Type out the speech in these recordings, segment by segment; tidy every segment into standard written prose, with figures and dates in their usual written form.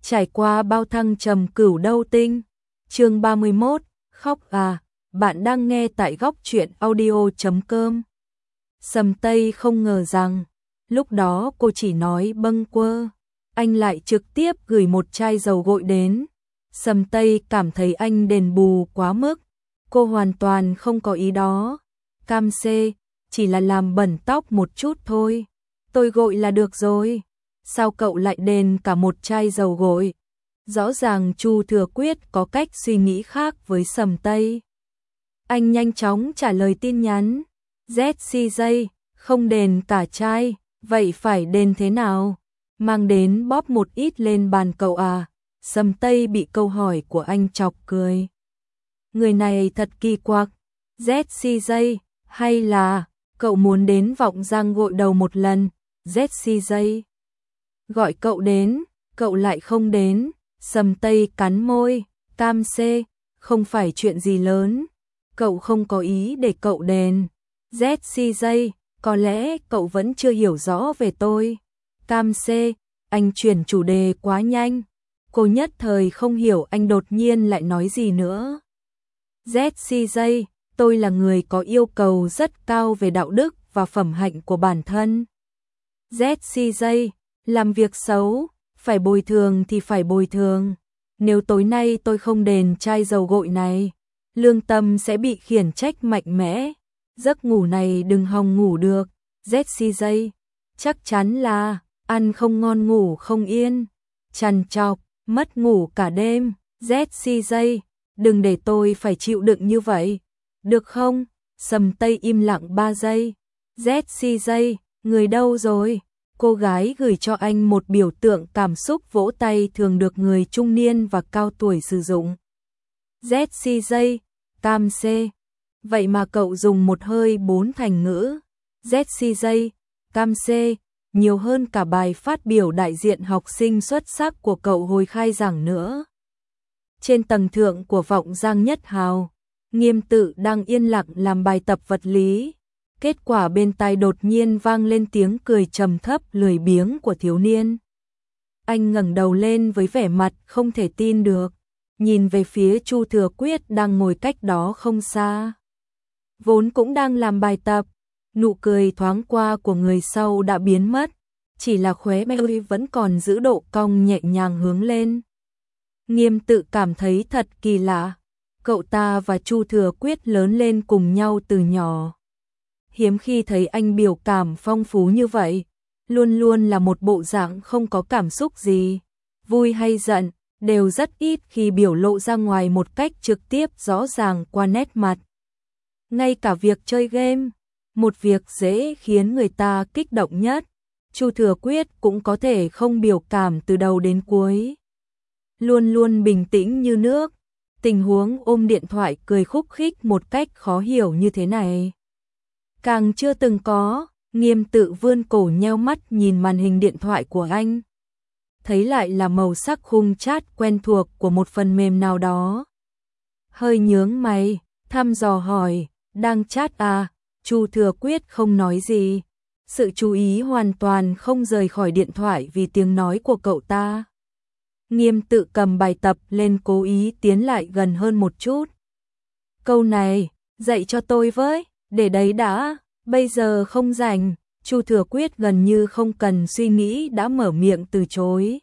trải qua bao thăng trầm cửu đâu tinh. Chương 31, khóc à, bạn đang nghe tại góc truyện audio.com. Sầm Tây không ngờ rằng, lúc đó cô chỉ nói bâng quơ, anh lại trực tiếp gửi một chai dầu gội đến. Sầm Tây cảm thấy anh đền bù quá mức, cô hoàn toàn không có ý đó. Cam xê, chỉ là làm bẩn tóc một chút thôi, tôi gội là được rồi. Sao cậu lại đền cả một chai dầu gội? Rõ ràng Chu Thừa Quyết có cách suy nghĩ khác với Sầm Tây. Anh nhanh chóng trả lời tin nhắn. ZCJ, không đền cả chai, vậy phải đền thế nào? Mang đến bóp một ít lên bàn cậu à? Sầm Tây bị câu hỏi của anh chọc cười. Người này thật kỳ quặc. ZCJ, hay là cậu muốn đến Vọng Giang gội đầu một lần? ZCJ gọi cậu đến, cậu lại không đến. Sầm Tây cắn môi. Cam xê, không phải chuyện gì lớn, cậu không có ý để cậu đền. ZCJ, có lẽ cậu vẫn chưa hiểu rõ về tôi. Cam xê, anh chuyển chủ đề quá nhanh, cô nhất thời không hiểu anh đột nhiên lại nói gì nữa. ZCJ, tôi là người có yêu cầu rất cao về đạo đức và phẩm hạnh của bản thân. ZCJ, làm việc xấu, phải bồi thường thì phải bồi thường. Nếu tối nay tôi không đền chai dầu gội này, lương tâm sẽ bị khiển trách mạnh mẽ. Giấc ngủ này đừng hòng ngủ được. ZCJ, chắc chắn là ăn không ngon ngủ không yên, trằn trọc, mất ngủ cả đêm. ZCJ, đừng để tôi phải chịu đựng như vậy, được không? Sầm Tây im lặng 3 giây. ZCJ, người đâu rồi? Cô gái gửi cho anh một biểu tượng cảm xúc vỗ tay thường được người trung niên và cao tuổi sử dụng. ZCJ, Cam xê, vậy mà cậu dùng một hơi 4 thành ngữ. ZCJ, Cam xê, nhiều hơn cả bài phát biểu đại diện học sinh xuất sắc của cậu hồi khai giảng nữa. Trên tầng thượng của Vọng Giang Nhất Hào, Nghiêm Tự đang yên lặng làm bài tập vật lý. Kết quả bên tai đột nhiên vang lên tiếng cười trầm thấp lười biếng của thiếu niên. Anh ngẩng đầu lên với vẻ mặt không thể tin được, nhìn về phía Chu Thừa Quyết đang ngồi cách đó không xa. Vốn cũng đang làm bài tập, nụ cười thoáng qua của người sau đã biến mất, chỉ là khóe môi vẫn còn giữ độ cong nhẹ nhàng hướng lên. Nghiêm Tự cảm thấy thật kỳ lạ, cậu ta và Chu Thừa Quyết lớn lên cùng nhau từ nhỏ. Hiếm khi thấy anh biểu cảm phong phú như vậy, luôn luôn là một bộ dạng không có cảm xúc gì, vui hay giận, đều rất ít khi biểu lộ ra ngoài một cách trực tiếp rõ ràng qua nét mặt. Ngay cả việc chơi game, một việc dễ khiến người ta kích động nhất, Chu Thừa Quyết cũng có thể không biểu cảm từ đầu đến cuối. Luôn luôn bình tĩnh như nước, tình huống ôm điện thoại cười khúc khích một cách khó hiểu như thế này càng chưa từng có. Nghiêm Tự vươn cổ nheo mắt nhìn màn hình điện thoại của anh, thấy lại là màu sắc khung chat quen thuộc của một phần mềm nào đó. Hơi nhướng mày, thăm dò hỏi, đang chat à? Chu Thừa Quyết không nói gì, sự chú ý hoàn toàn không rời khỏi điện thoại vì tiếng nói của cậu ta. Nghiêm Tự cầm bài tập lên cố ý tiến lại gần hơn một chút. Câu này, dạy cho tôi với. Để đấy đã, bây giờ không rảnh. Chu Thừa Quyết gần như không cần suy nghĩ đã mở miệng từ chối.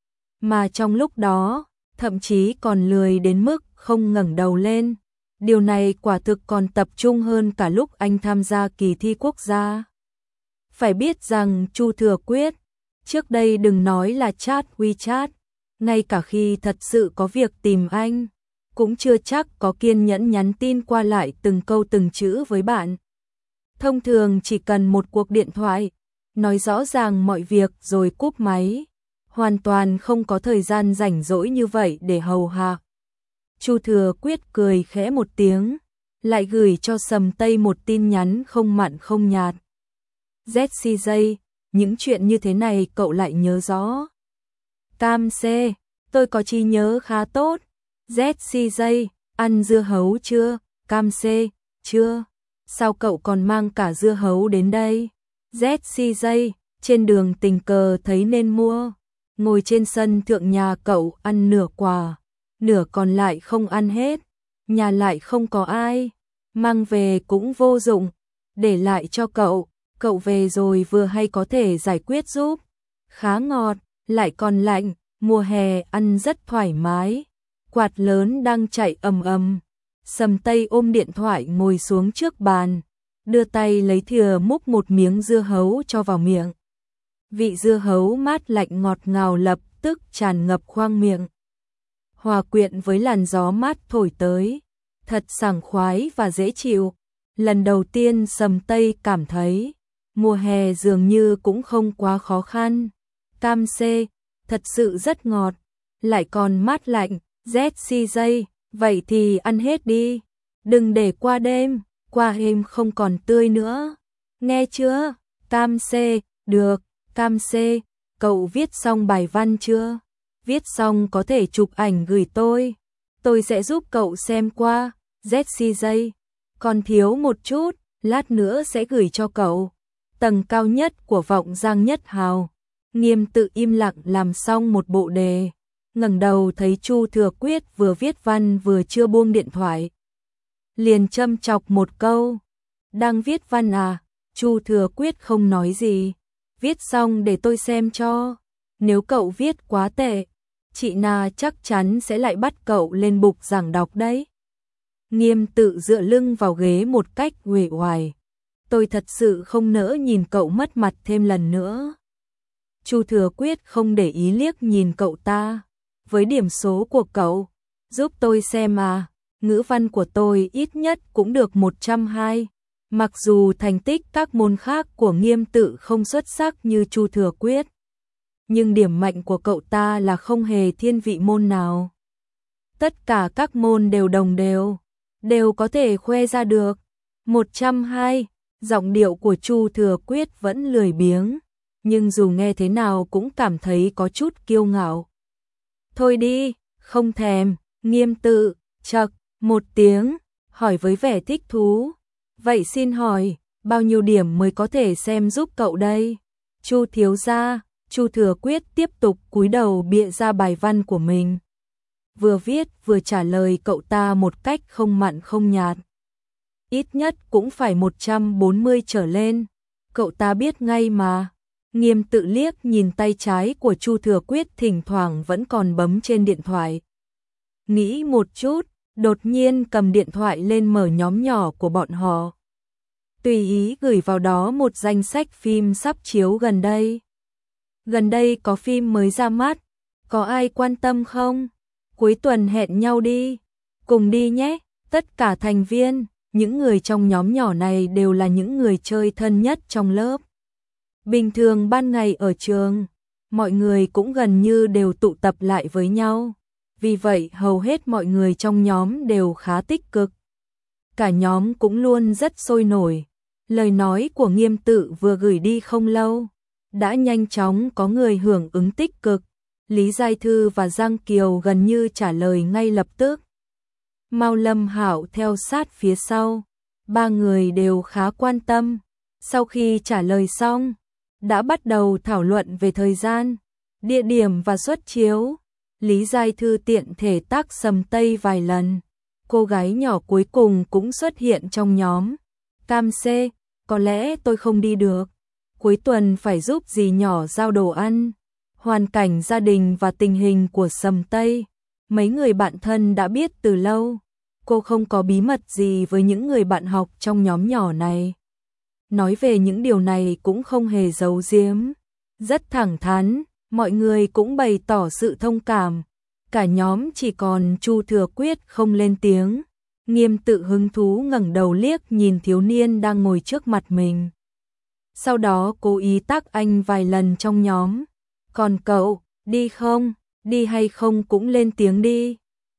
Mà trong lúc đó, thậm chí còn lười đến mức không ngẩng đầu lên. Điều này quả thực còn tập trung hơn cả lúc anh tham gia kỳ thi quốc gia. Phải biết rằng Chu Thừa Quyết, trước đây đừng nói là chat WeChat, ngay cả khi thật sự có việc tìm anh, cũng chưa chắc có kiên nhẫn nhắn tin qua lại từng câu từng chữ với bạn. Thông thường chỉ cần một cuộc điện thoại, nói rõ ràng mọi việc rồi cúp máy, hoàn toàn không có thời gian rảnh rỗi như vậy để hầu hạ. Chu Thừa Quyết cười khẽ một tiếng, lại gửi cho Sầm Tây một tin nhắn không mặn không nhạt. ZCJ, những chuyện như thế này cậu lại nhớ rõ. Cam xê, tôi có trí nhớ khá tốt. ZCJ, ăn dưa hấu chưa? Cam xê, chưa. Sao cậu còn mang cả dưa hấu đến đây? ZCJ, trên đường tình cờ thấy nên mua. ngồi trên sân thượng nhà cậu ăn nửa quả, nửa còn lại không ăn hết, nhà lại không có ai, mang về cũng vô dụng, để lại cho cậu về rồi vừa hay có thể giải quyết giúp. Khá ngọt, lại còn lạnh, mùa hè ăn rất thoải mái. Quạt lớn đang chạy ầm ầm. Sầm Tây ôm điện thoại ngồi xuống trước bàn, đưa tay lấy thìa múc một miếng dưa hấu cho vào miệng. Vị dưa hấu mát lạnh ngọt ngào lập tức tràn ngập khoang miệng. Hòa quyện với làn gió mát thổi tới, thật sảng khoái và dễ chịu. Lần đầu tiên Sầm Tây cảm thấy, mùa hè dường như cũng không quá khó khăn. Cam C, thật sự rất ngọt, lại còn mát lạnh. ZCJ, vậy thì ăn hết đi, đừng để qua đêm, qua đêm không còn tươi nữa. Nghe chưa? Cam C, được, Cam C, cậu viết xong bài văn chưa? Viết xong có thể chụp ảnh gửi tôi sẽ giúp cậu xem qua. ZCJ, còn thiếu một chút, lát nữa sẽ gửi cho cậu. Tầng cao nhất của Vọng Giang Nhất Hào. Nghiêm Tự im lặng làm xong một bộ đề, ngẩng đầu thấy Chu Thừa Quyết vừa viết văn vừa chưa buông điện thoại. Liền châm chọc một câu, đang viết văn à? Chu Thừa Quyết không nói gì, viết xong để tôi xem cho, nếu cậu viết quá tệ, chị Na chắc chắn sẽ lại bắt cậu lên bục giảng đọc đấy. Nghiêm Tự dựa lưng vào ghế một cách uể oải, tôi thật sự không nỡ nhìn cậu mất mặt thêm lần nữa. Chu Thừa Quyết không để ý liếc nhìn cậu ta, với điểm số của cậu, giúp tôi xem à, ngữ văn của tôi ít nhất cũng được 120, mặc dù thành tích các môn khác của Nghiêm Tự không xuất sắc như Chu Thừa Quyết, nhưng điểm mạnh của cậu ta là không hề thiên vị môn nào. Tất cả các môn đều đồng đều có thể khoe ra được. 120, giọng điệu của Chu Thừa Quyết vẫn lười biếng, nhưng dù nghe thế nào cũng cảm thấy có chút kiêu ngạo. Thôi đi, không thèm. Nghiêm Tự chậc một tiếng, hỏi với vẻ thích thú. Vậy xin hỏi, bao nhiêu điểm mới có thể xem giúp cậu đây? Chu thiếu gia. Chu Thừa Quyết tiếp tục cúi đầu bịa ra bài văn của mình. Vừa viết vừa trả lời cậu ta một cách không mặn không nhạt. Ít nhất cũng phải 140 trở lên, cậu ta biết ngay mà. Nghiêm Tự liếc nhìn tay trái của Chu Thừa Quyết thỉnh thoảng vẫn còn bấm trên điện thoại. Nghĩ một chút, đột nhiên cầm điện thoại lên mở nhóm nhỏ của bọn họ. Tùy ý gửi vào đó một danh sách phim sắp chiếu gần đây. Gần đây có phim mới ra mắt, có ai quan tâm không? Cuối tuần hẹn nhau đi, cùng đi nhé. Tất cả thành viên, những người trong nhóm nhỏ này đều là những người chơi thân nhất trong lớp. Bình thường ban ngày ở trường, mọi người cũng gần như đều tụ tập lại với nhau. Vì vậy hầu hết mọi người trong nhóm đều khá tích cực. Cả nhóm cũng luôn rất sôi nổi. Lời nói của Nghiêm Tự vừa gửi đi không lâu, đã nhanh chóng có người hưởng ứng tích cực. Lý Giai Thư và Giang Kiều gần như trả lời ngay lập tức. Mao Lâm Hạo theo sát phía sau. Ba người đều khá quan tâm. Sau khi trả lời xong, đã bắt đầu thảo luận về thời gian, địa điểm và suất chiếu. Lý Giai Thư tiện thể tác Sầm Tây vài lần. Cô gái nhỏ cuối cùng cũng xuất hiện trong nhóm. Cam C, có lẽ tôi không đi được. Cuối tuần phải giúp dì nhỏ giao đồ ăn. Hoàn cảnh gia đình và tình hình của Sầm Tây, mấy người bạn thân đã biết từ lâu. Cô không có bí mật gì với những người bạn học trong nhóm nhỏ này. Nói về những điều này cũng không hề giấu giếm. Rất thẳng thắn, mọi người cũng bày tỏ sự thông cảm. Cả nhóm chỉ còn Chu Thừa Quyết không lên tiếng. Nghiêm Tự hứng thú ngẩng đầu liếc nhìn thiếu niên đang ngồi trước mặt mình. Sau đó cố ý tác anh vài lần trong nhóm. Còn cậu, đi không? Đi hay không cũng lên tiếng đi.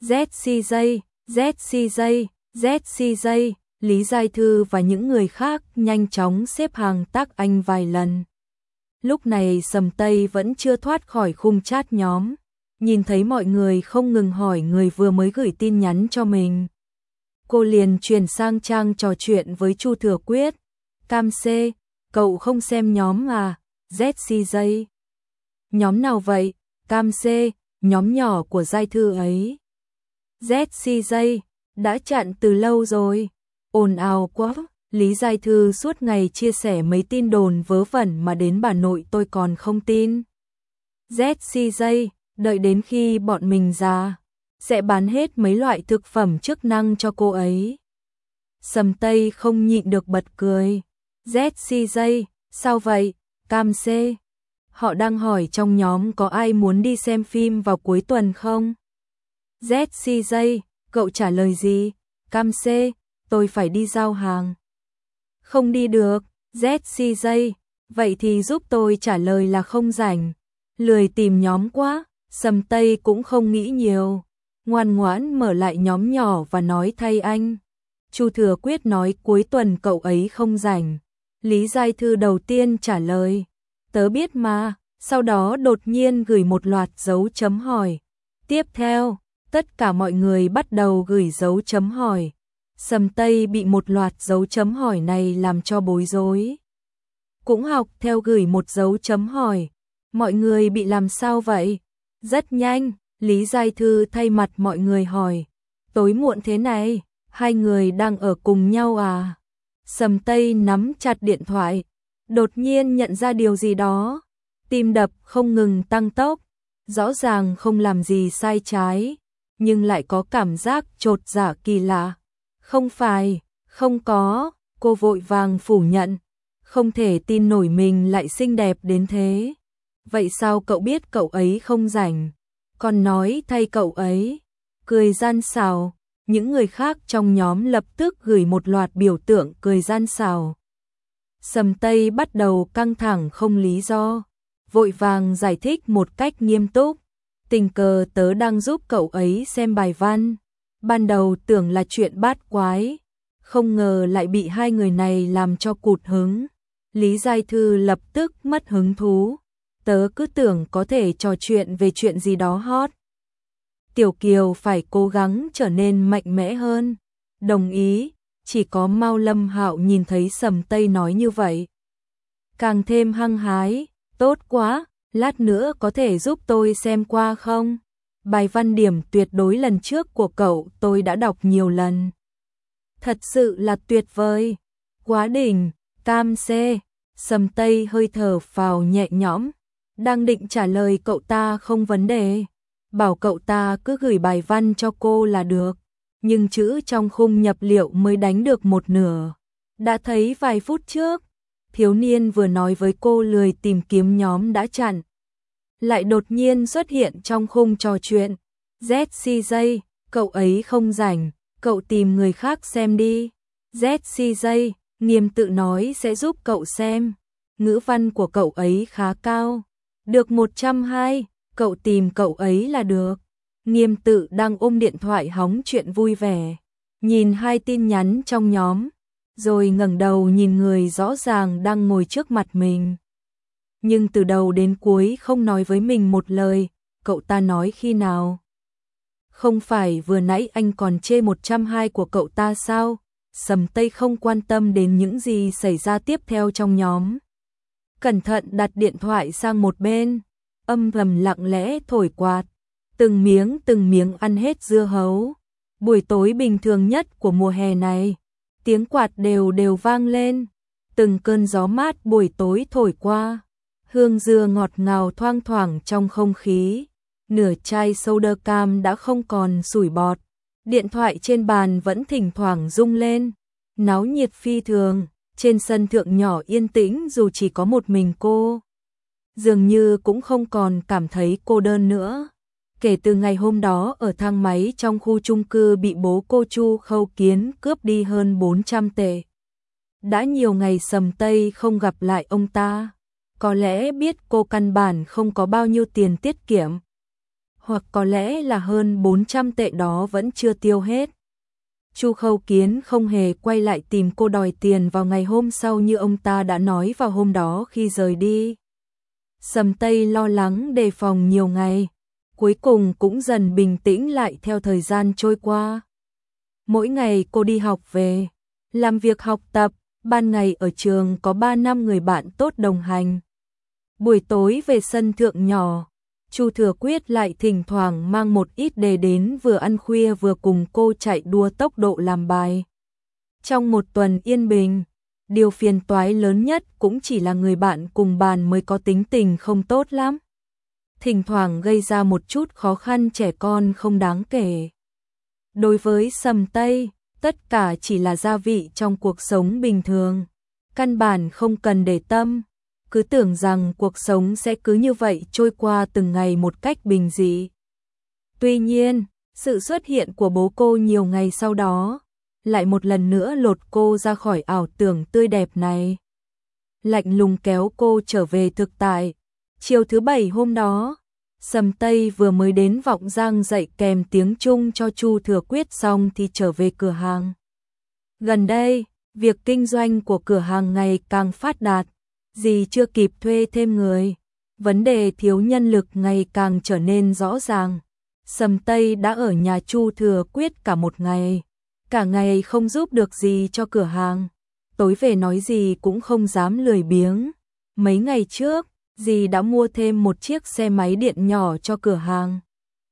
ZCJ, ZCJ, ZCJ. Lý Giai Thư và những người khác nhanh chóng xếp hàng tác anh vài lần. Lúc này Sầm Tây vẫn chưa thoát khỏi khung chat nhóm. Nhìn thấy mọi người không ngừng hỏi người vừa mới gửi tin nhắn cho mình. Cô liền chuyển sang trang trò chuyện với Chu Thừa Quyết. Cam C, cậu không xem nhóm à? ZCJ. Nhóm nào vậy? Cam C, nhóm nhỏ của giai thư ấy. ZCJ, đã chặn từ lâu rồi. Ồn ào quá, Lý Giai Thư suốt ngày chia sẻ mấy tin đồn vớ vẩn mà đến bà nội tôi còn không tin. ZCJ, đợi đến khi bọn mình già, sẽ bán hết mấy loại thực phẩm chức năng cho cô ấy. Sầm Tây không nhịn được bật cười. ZCJ, sao vậy? Cam C, họ đang hỏi trong nhóm có ai muốn đi xem phim vào cuối tuần không? ZCJ, cậu trả lời gì? Cam C, tôi phải đi giao hàng. Không đi được. ZCJ, vậy thì giúp tôi trả lời là không rảnh. Lười tìm nhóm quá. Sầm Tây cũng không nghĩ nhiều, ngoan ngoãn mở lại nhóm nhỏ và nói thay anh. Chu Thừa Quyết nói cuối tuần cậu ấy không rảnh. Lý Giai Thư đầu tiên trả lời, tớ biết mà, sau đó đột nhiên gửi một loạt dấu chấm hỏi. Tiếp theo, tất cả mọi người bắt đầu gửi dấu chấm hỏi. Sầm Tây bị một loạt dấu chấm hỏi này làm cho bối rối. Cũng học theo gửi một dấu chấm hỏi. Mọi người bị làm sao vậy? Rất nhanh, Lý Giai Thư thay mặt mọi người hỏi. Tối muộn thế này, hai người đang ở cùng nhau à? Sầm Tây nắm chặt điện thoại, đột nhiên nhận ra điều gì đó. Tim đập không ngừng tăng tốc, rõ ràng không làm gì sai trái, nhưng lại có cảm giác chột dạ kỳ lạ. Không phải, không có, cô vội vàng phủ nhận. Không thể tin nổi mình lại xinh đẹp đến thế. Vậy sao cậu biết cậu ấy không rảnh? Còn nói thay cậu ấy. Cười gian xảo. Những người khác trong nhóm lập tức gửi một loạt biểu tượng cười gian xảo. Sầm Tây bắt đầu căng thẳng không lý do. Vội vàng giải thích một cách nghiêm túc. Tình cờ tớ đang giúp cậu ấy xem bài văn. Ban đầu tưởng là chuyện bát quái. Không ngờ lại bị hai người này làm cho cụt hứng. Lý Giai Thư lập tức mất hứng thú. Tớ cứ tưởng có thể trò chuyện về chuyện gì đó hot. Tiểu Kiều phải cố gắng trở nên mạnh mẽ hơn. Đồng ý, chỉ có Mao Lâm Hạo nhìn thấy Sầm Tây nói như vậy. Càng thêm hăng hái, tốt quá, lát nữa có thể giúp tôi xem qua không? Bài văn điểm tuyệt đối lần trước của cậu tôi đã đọc nhiều lần. Thật sự là tuyệt vời, quá đỉnh. Cam C, Sầm Tây hơi thở phào nhẹ nhõm. Đang định trả lời cậu ta không vấn đề, bảo cậu ta cứ gửi bài văn cho cô là được, nhưng chữ trong khung nhập liệu mới đánh được một nửa. Đã thấy vài phút trước, thiếu niên vừa nói với cô lười tìm kiếm nhóm đã chặn, lại đột nhiên xuất hiện trong khung trò chuyện. ZCJ, cậu ấy không rảnh, cậu tìm người khác xem đi. ZCJ, Nghiêm tự nói sẽ giúp cậu xem, ngữ văn của cậu ấy khá cao. Được 120, cậu tìm cậu ấy là được. Nghiêm tự đang ôm điện thoại hóng chuyện vui vẻ, nhìn hai tin nhắn trong nhóm, rồi ngẩng đầu nhìn người rõ ràng đang ngồi trước mặt mình. Nhưng từ đầu đến cuối không nói với mình một lời. Cậu ta nói khi nào? Không phải vừa nãy anh còn chê 120 của cậu ta sao? Sầm Tây không quan tâm đến những gì xảy ra tiếp theo trong nhóm. Cẩn thận đặt điện thoại sang một bên, âm thầm lặng lẽ thổi quạt, từng miếng ăn hết dưa hấu. Buổi tối bình thường nhất của mùa hè này, tiếng quạt đều đều vang lên, từng cơn gió mát buổi tối thổi qua, hương dưa ngọt ngào thoang thoảng trong không khí. Nửa chai soda cam đã không còn sủi bọt, điện thoại trên bàn vẫn thỉnh thoảng rung lên, náo nhiệt phi thường. Trên sân thượng nhỏ yên tĩnh dù chỉ có một mình cô, dường như cũng không còn cảm thấy cô đơn nữa. Kể từ ngày hôm đó ở thang máy trong khu chung cư bị bố cô Chu Khâu Kiến cướp đi hơn 400 tệ. Đã nhiều ngày Sầm Tây không gặp lại ông ta, có lẽ biết cô căn bản không có bao nhiêu tiền tiết kiệm, hoặc có lẽ là hơn 400 tệ đó vẫn chưa tiêu hết. Chu Khâu Kiến không hề quay lại tìm cô đòi tiền vào ngày hôm sau như ông ta đã nói vào hôm đó khi rời đi. Sầm Tây lo lắng đề phòng nhiều ngày, cuối cùng cũng dần bình tĩnh lại theo thời gian trôi qua. Mỗi ngày cô đi học về, làm việc học tập, ban ngày ở trường có 3 năm người bạn tốt đồng hành. Buổi tối về sân thượng nhỏ, Chu Thừa Quyết lại thỉnh thoảng mang một ít đề đến vừa ăn khuya vừa cùng cô chạy đua tốc độ làm bài. Trong một tuần yên bình, điều phiền toái lớn nhất cũng chỉ là người bạn cùng bàn mới có tính tình không tốt lắm. Thỉnh thoảng gây ra một chút khó khăn trẻ con không đáng kể. Đối với Sầm Tây, tất cả chỉ là gia vị trong cuộc sống bình thường, căn bản không cần để tâm, cứ tưởng rằng cuộc sống sẽ cứ như vậy trôi qua từng ngày một cách bình dị. Tuy nhiên, sự xuất hiện của bố cô nhiều ngày sau đó, lại một lần nữa lột cô ra khỏi ảo tưởng tươi đẹp này. Lạnh lùng kéo cô trở về thực tại. Chiều thứ Bảy hôm đó, Sầm Tây vừa mới đến Vọng Giang dạy kèm tiếng Trung cho Chu Thừa Quyết xong thì trở về cửa hàng. Gần đây, việc kinh doanh của cửa hàng ngày càng phát đạt, dì chưa kịp thuê thêm người. Vấn đề thiếu nhân lực ngày càng trở nên rõ ràng. Sầm Tây đã ở nhà Chu Thừa Quyết cả một ngày. Cả ngày không giúp được gì cho cửa hàng. Tối về nói gì cũng không dám lười biếng. Mấy ngày trước, dì đã mua thêm một chiếc xe máy điện nhỏ cho cửa hàng.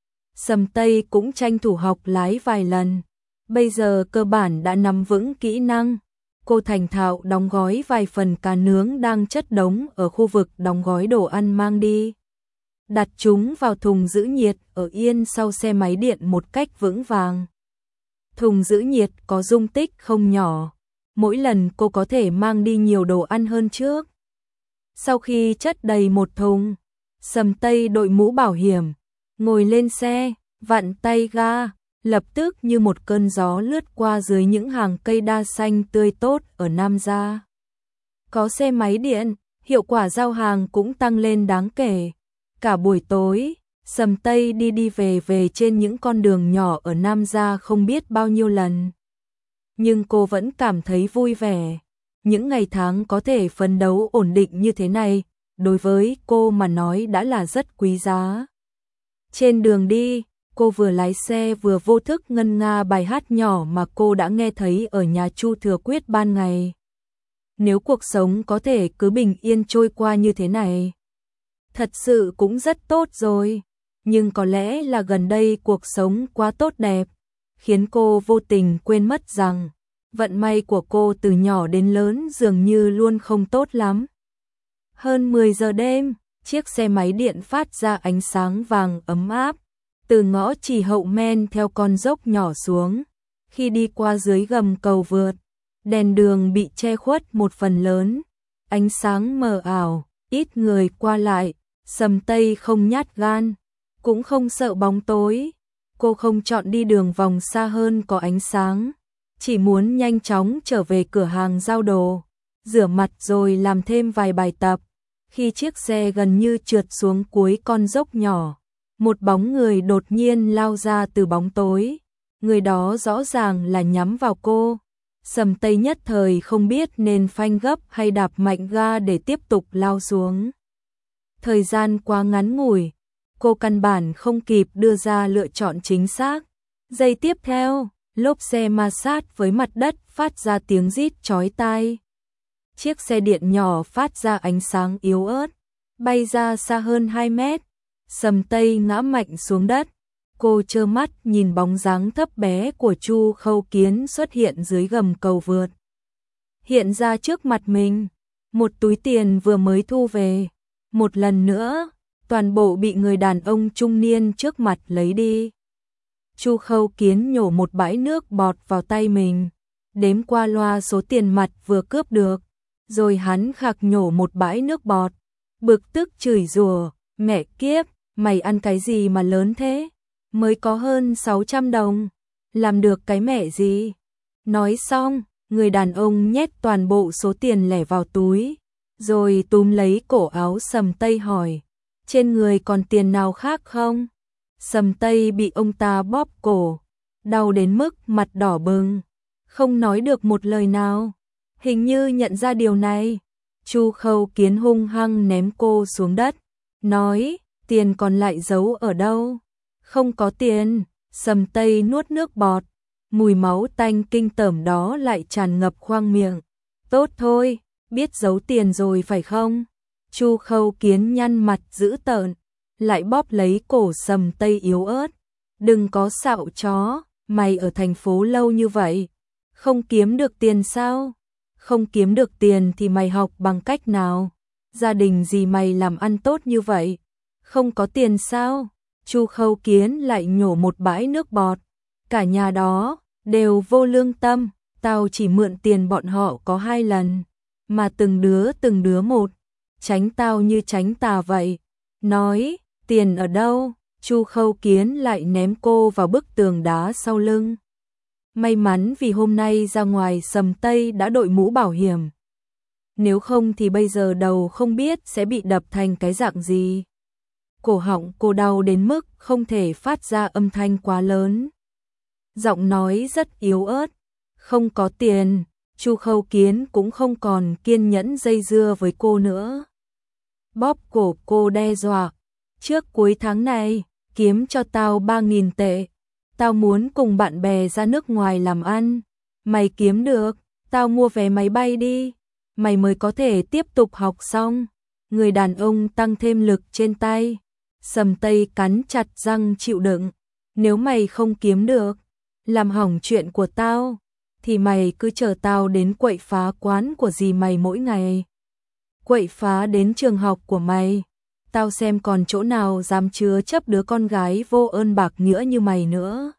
Sầm Tây cũng tranh thủ học lái vài lần. Bây giờ cơ bản đã nắm vững kỹ năng. Cô thành thạo đóng gói vài phần cá nướng đang chất đống ở khu vực đóng gói đồ ăn mang đi. Đặt chúng vào thùng giữ nhiệt ở yên sau xe máy điện một cách vững vàng. Thùng giữ nhiệt có dung tích không nhỏ. Mỗi lần cô có thể mang đi nhiều đồ ăn hơn trước. Sau khi chất đầy một thùng, Sầm Tây đội mũ bảo hiểm, ngồi lên xe, vặn tay ga, lập tức như một cơn gió lướt qua dưới những hàng cây đa xanh tươi tốt ở Nam Gia. Có xe máy điện, hiệu quả giao hàng cũng tăng lên đáng kể. Cả buổi tối, Sầm Tây đi về trên những con đường nhỏ ở Nam Gia không biết bao nhiêu lần. Nhưng cô vẫn cảm thấy vui vẻ. Những ngày tháng có thể phấn đấu ổn định như thế này, đối với cô mà nói đã là rất quý giá. Trên đường đi, cô vừa lái xe vừa vô thức ngân nga bài hát nhỏ mà cô đã nghe thấy ở nhà Chu Thừa Quyết ban ngày. Nếu cuộc sống có thể cứ bình yên trôi qua như thế này, thật sự cũng rất tốt rồi. Nhưng có lẽ là gần đây cuộc sống quá tốt đẹp, khiến cô vô tình quên mất rằng vận may của cô từ nhỏ đến lớn dường như luôn không tốt lắm. Hơn 10 giờ đêm, chiếc xe máy điện phát ra ánh sáng vàng ấm áp, từ ngõ Trì Hậu men theo con dốc nhỏ xuống. Khi đi qua dưới gầm cầu vượt, đèn đường bị che khuất một phần lớn, ánh sáng mờ ảo, ít người qua lại. Sầm Tây không nhát gan, cũng không sợ bóng tối. Cô không chọn đi đường vòng xa hơn có ánh sáng, chỉ muốn nhanh chóng trở về cửa hàng giao đồ, rửa mặt rồi làm thêm vài bài tập. Khi chiếc xe gần như trượt xuống cuối con dốc nhỏ, một bóng người đột nhiên lao ra từ bóng tối. Người đó rõ ràng là nhắm vào cô. Sầm Tây nhất thời không biết nên phanh gấp hay đạp mạnh ga để tiếp tục lao xuống. Thời gian quá ngắn ngủi, cô căn bản không kịp đưa ra lựa chọn chính xác. Giây tiếp theo, lốp xe ma sát với mặt đất phát ra tiếng rít chói tai. Chiếc xe điện nhỏ phát ra ánh sáng yếu ớt, bay ra xa hơn 2 mét. Sầm Tây ngã mạnh xuống đất. Cô trơ mắt nhìn bóng dáng thấp bé của Chu Khâu Kiến xuất hiện dưới gầm cầu vượt. Hiện ra trước mặt mình, một túi tiền vừa mới thu về. Một lần nữa, toàn bộ bị người đàn ông trung niên trước mặt lấy đi. Chu Khâu Kiến nhổ một bãi nước bọt vào tay mình, đếm qua loa số tiền mặt vừa cướp được, rồi hắn khạc nhổ một bãi nước bọt, bực tức chửi rủa, mẹ kiếp, mày ăn cái gì mà lớn thế? Mới có hơn 600 đồng, làm được cái mẹ gì? Nói xong, người đàn ông nhét toàn bộ số tiền lẻ vào túi, rồi túm lấy cổ áo Sầm Tây hỏi, trên người còn tiền nào khác không? Sầm Tây bị ông ta bóp cổ, đau đến mức mặt đỏ bừng, không nói được một lời nào. Hình như nhận ra điều này, Chu Khâu Kiến hung hăng ném cô xuống đất, nói, tiền còn lại giấu ở đâu? Không có tiền. Sầm Tây nuốt nước bọt, mùi máu tanh kinh tởm đó lại tràn ngập khoang miệng. Tốt thôi, biết giấu tiền rồi phải không? Chu Khâu Kiến nhăn mặt dữ tợn, lại bóp lấy cổ Sầm Tây yếu ớt. Đừng có xạo chó, mày ở thành phố lâu như vậy, không kiếm được tiền sao? Không kiếm được tiền thì mày học bằng cách nào? Gia đình gì mày làm ăn tốt như vậy? Không có tiền sao? Chu Khâu Kiến lại nhổ một bãi nước bọt. Cả nhà đó đều vô lương tâm, tao chỉ mượn tiền bọn họ có 2 lần, mà từng đứa một, tránh tao như tránh tà vậy. Nói, tiền ở đâu? Chu Khâu Kiến lại ném cô vào bức tường đá sau lưng. May mắn vì hôm nay ra ngoài Sầm Tây đã đội mũ bảo hiểm. Nếu không thì bây giờ đầu không biết sẽ bị đập thành cái dạng gì. Cổ họng cô đau đến mức không thể phát ra âm thanh quá lớn. Giọng nói rất yếu ớt. Không có tiền, Chu Khâu Kiến cũng không còn kiên nhẫn dây dưa với cô nữa. Bóp cổ cô đe dọa. Trước cuối tháng này, kiếm cho tao 3.000 tệ. Tao muốn cùng bạn bè ra nước ngoài làm ăn. Mày kiếm được, tao mua vé máy bay đi. Mày mới có thể tiếp tục học xong. Người đàn ông tăng thêm lực trên tay. Sầm Tây cắn chặt răng chịu đựng. Nếu mày không kiếm được, làm hỏng chuyện của tao, thì mày cứ chờ tao đến quậy phá quán của dì mày mỗi ngày. Quậy phá đến trường học của mày. Tao xem còn chỗ nào dám chứa chấp đứa con gái vô ơn bạc nghĩa như mày nữa.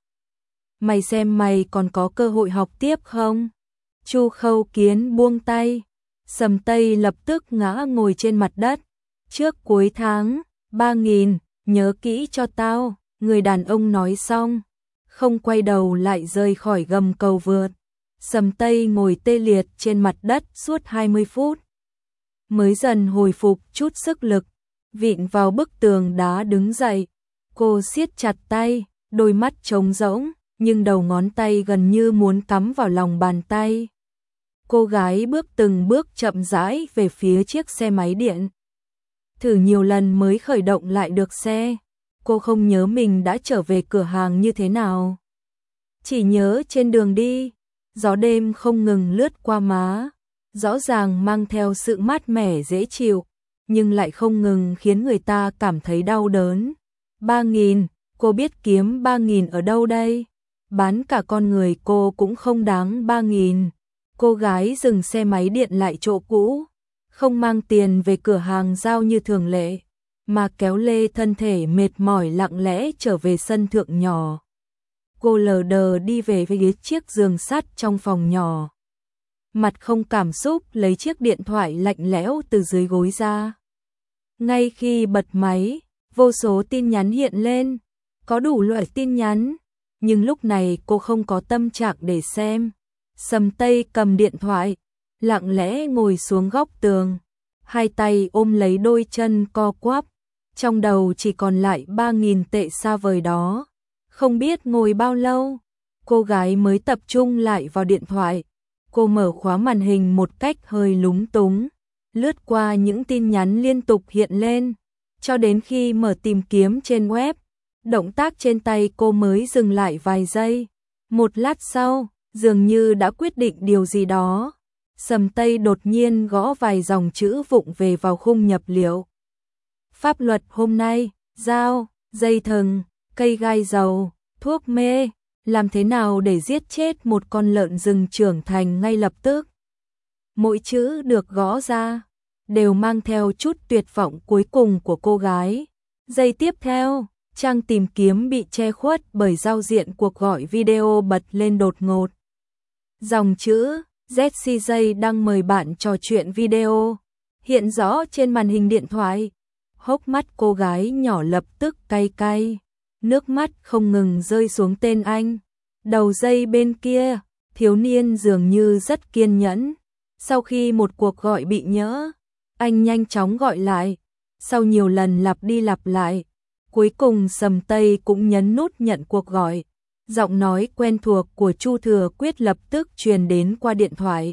Mày xem mày còn có cơ hội học tiếp không? Chu Khâu Kiến buông tay. Sầm Tây lập tức ngã ngồi trên mặt đất. Trước cuối tháng, 3.000, nhớ kỹ cho tao. Người đàn ông nói xong, không quay đầu lại rời khỏi gầm cầu vượt. Sầm Tây ngồi tê liệt trên mặt đất suốt 20 phút. Mới dần hồi phục chút sức lực, vịn vào bức tường đá đứng dậy. Cô siết chặt tay, đôi mắt trống rỗng, nhưng đầu ngón tay gần như muốn cắm vào lòng bàn tay. Cô gái bước từng bước chậm rãi về phía chiếc xe máy điện. Thử nhiều lần mới khởi động lại được xe. Cô không nhớ mình đã trở về cửa hàng như thế nào. Chỉ nhớ trên đường đi, gió đêm không ngừng lướt qua má, rõ ràng mang theo sự mát mẻ dễ chịu, nhưng lại không ngừng khiến người ta cảm thấy đau đớn. 3.000, cô biết kiếm 3.000 ở đâu đây? Bán cả con người cô cũng không đáng 3.000. Cô gái dừng xe máy điện lại chỗ cũ, không mang tiền về cửa hàng giao như thường lệ, mà kéo lê thân thể mệt mỏi lặng lẽ trở về sân thượng nhỏ. Cô lờ đờ đi về phía chiếc giường sắt trong phòng nhỏ. Mặt không cảm xúc lấy chiếc điện thoại lạnh lẽo từ dưới gối ra. Ngay khi bật máy, vô số tin nhắn hiện lên, có đủ loại tin nhắn, nhưng lúc này cô không có tâm trạng để xem. Sầm Tây cầm điện thoại, lặng lẽ ngồi xuống góc tường, hai tay ôm lấy đôi chân co quắp, trong đầu chỉ còn lại 3.000 tệ xa vời đó. Không biết ngồi bao lâu, cô gái mới tập trung lại vào điện thoại. Cô mở khóa màn hình một cách hơi lúng túng, lướt qua những tin nhắn liên tục hiện lên, cho đến khi mở tìm kiếm trên web. Động tác trên tay cô mới dừng lại vài giây. Một lát sau, dường như đã quyết định điều gì đó, Sầm Tây đột nhiên gõ vài dòng chữ vụng về vào khung nhập liệu. Pháp luật hôm nay, dao, dây thừng, cây gai dầu, thuốc mê, làm thế nào để giết chết một con lợn rừng trưởng thành ngay lập tức. Mỗi chữ được gõ ra, đều mang theo chút tuyệt vọng cuối cùng của cô gái. Giây tiếp theo, trang tìm kiếm bị che khuất bởi giao diện cuộc gọi video bật lên đột ngột. Dòng chữ ZCJ đang mời bạn trò chuyện video hiện rõ trên màn hình điện thoại. Hốc mắt cô gái nhỏ lập tức cay cay, nước mắt không ngừng rơi xuống tên anh. Đầu dây bên kia, thiếu niên dường như rất kiên nhẫn. Sau khi một cuộc gọi bị nhỡ, anh nhanh chóng gọi lại. Sau nhiều lần lặp đi lặp lại, cuối cùng Sầm Tây cũng nhấn nút nhận cuộc gọi. Giọng nói quen thuộc của Chu Thừa Quyết lập tức truyền đến qua điện thoại.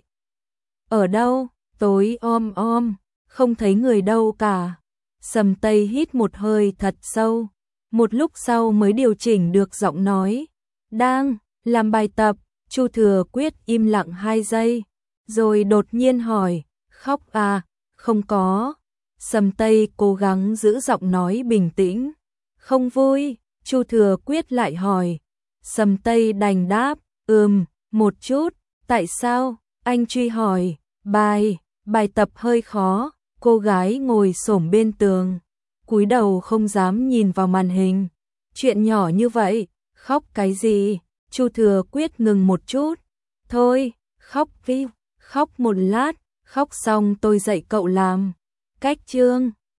Ở đâu? Tối om, không thấy người đâu cả. Sầm Tây hít một hơi thật sâu, một lúc sau mới điều chỉnh được giọng nói. Đang làm bài tập. Chu Thừa Quyết im lặng 2 giây, rồi đột nhiên hỏi, khóc à? Không có. Sầm Tây cố gắng giữ giọng nói bình tĩnh. Không vui, Chu Thừa Quyết lại hỏi. Sầm Tây đành đáp, một chút. Tại sao? Anh truy hỏi. Bài tập hơi khó. Cô gái ngồi xổm bên tường, cúi đầu không dám nhìn vào màn hình. Chuyện nhỏ như vậy, khóc cái gì? Chu Thừa Quyết ngừng một chút. Thôi, khóc một lát, khóc xong tôi dạy cậu làm. Cách chương